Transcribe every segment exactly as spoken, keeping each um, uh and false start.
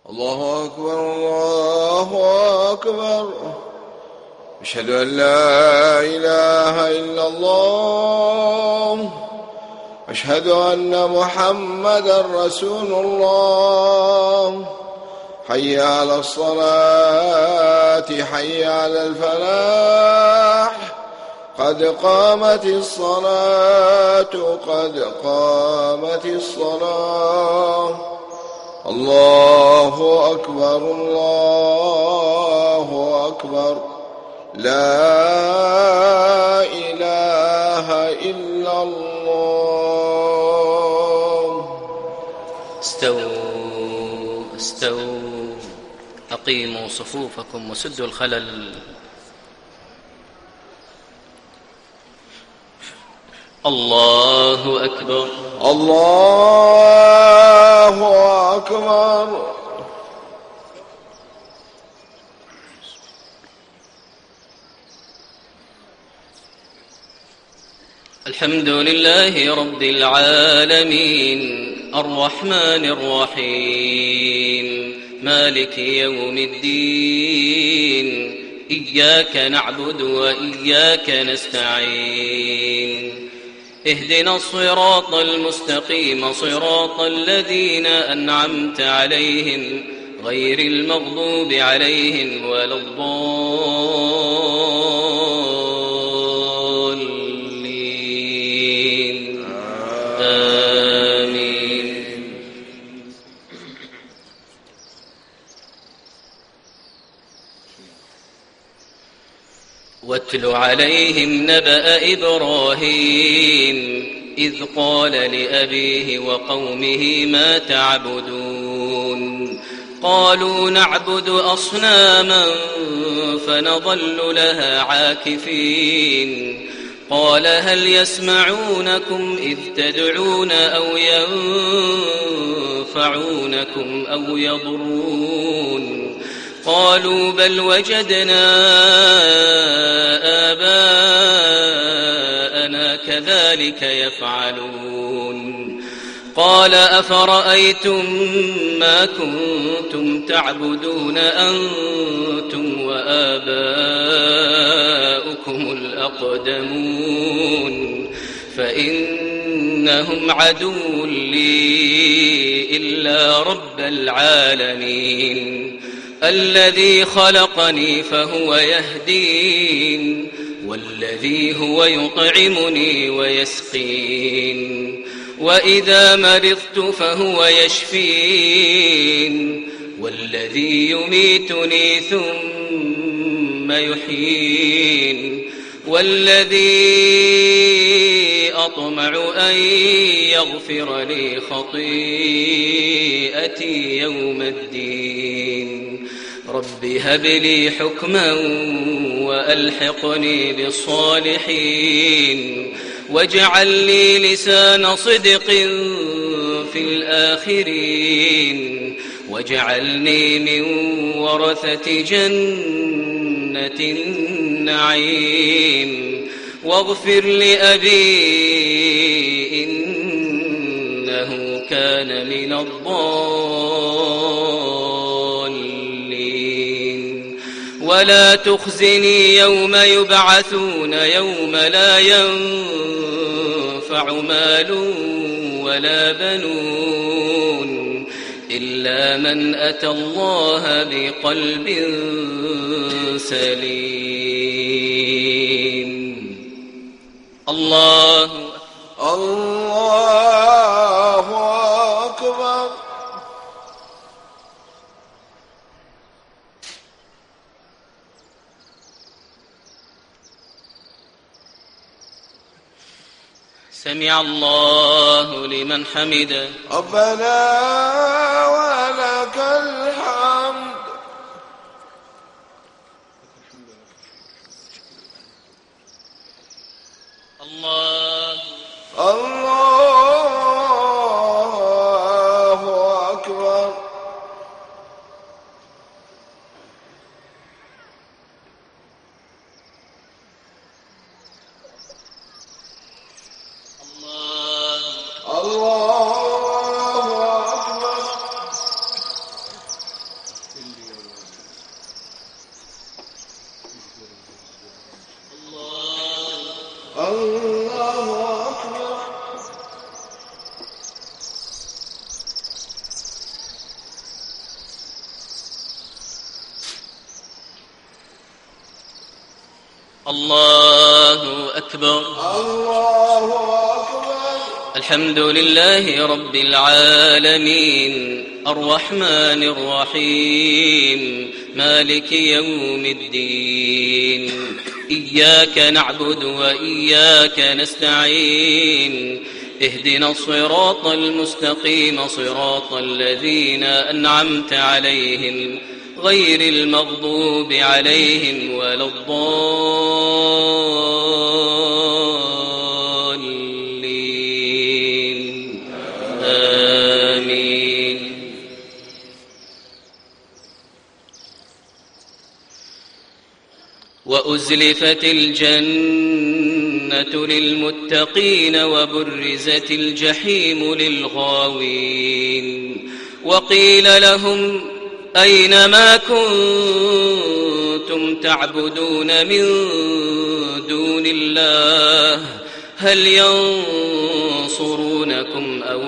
الله أكبر الله أكبر. أشهد أن لا إله إلا الله. أشهد أن محمدا رسول الله. حي على الصلاة حي على الفلاح. قد قامت الصلاة قد قامت الصلاة. الله أكبر الله أكبر. لا إله إلا الله. استووا استووا أقيموا صفوفكم وسدوا الخلل. الله أكبر الله أكبر. الحمد لله رب العالمين الرحمن الرحيم مالك يوم الدين إياك نعبد وإياك نستعين اهدنا الصراط المستقيم صراط الذين أنعمت عليهم غير المغضوب عليهم ولا الضالين آمين. واتل عليهم نبأ إبراهيم إذ قال لأبيه وقومه ما تعبدون قالوا نعبد أصناما فنظل لها عاكفين قال هل يسمعونكم إذ تدعون أو ينفعونكم أو يضرون قالوا بل وجدنا آباءنا كذلك يفعلون قال أفرأيتم ما كنتم تعبدون أنتم وآباؤكم الأقدمون فإنهم عدو لي إلا رب العالمين الذي خلقني فهو يهدين والذي هو يطعمني ويسقين وإذا مرضت فهو يشفين والذي يميتني ثم يحيين والذي أطمع أن يغفر لي خطيئتي يوم الدين رب هب لي حكما وألحقني بالصالحين واجعل لي لسان صدق في الآخرين واجعلني من ورثة جنة النعيم واغفر لأبي إنه كان من الضالين ولا تخزني يوم يبعثون يوم لا ينفع مال ولا بنون إلا من أتى الله بقلب سليم. الله الله أكبر. سمع الله لمن حمده ربنا ولك الحمد. الله الله أكبر. الله الله أكبر. الله أكبر. الله أكبر. الحمد لله رب العالمين الرحمن الرحيم مالك يوم الدين. إياك نعبد وإياك نستعين. اهدنا الصراط المستقيم صراط الذين أنعمت عليهم غير المغضوب عليهم ولا الضالين. آمين. وأزلفت الجنة للمتقين وبرزت الجحيم للغاوين وقيل لهم أين ما كنتم تعبدون من دون الله هل ينصرونكم أو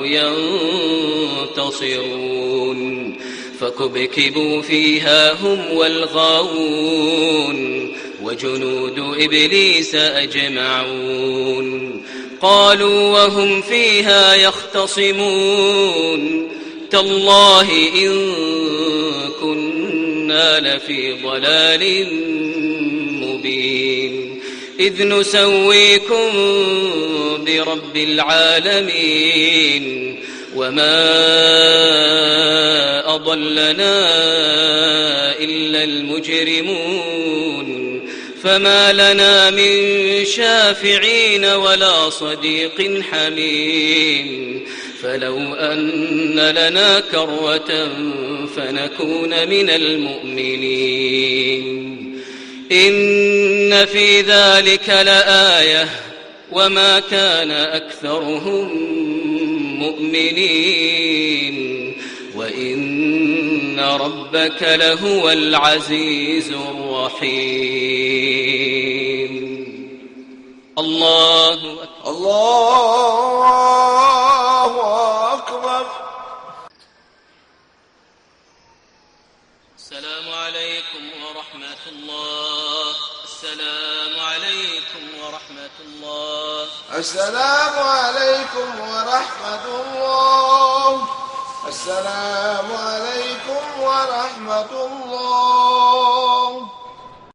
ينتصرون فكبكبوا فيها هم والغاوون وجنود إبليس أجمعون قالوا وهم فيها يختصمون تالله إن كنا لفي ضلال مبين إذ نسويكم برب العالمين وما أضلنا إلا المجرمون فما لنا من شافعين ولا صديق حميم فلو أن لنا كرة فنكون من المؤمنين إن في ذلك لآية وما كان أكثرهم مؤمنين وإن ربك لهو العزيز الرحيم. الله أكبر. الله أكبر. السلام عليكم ورحمة الله. السلام عليكم ورحمة الله. السلام عليكم ورحمة الله. السلام عليكم ورحمة الله.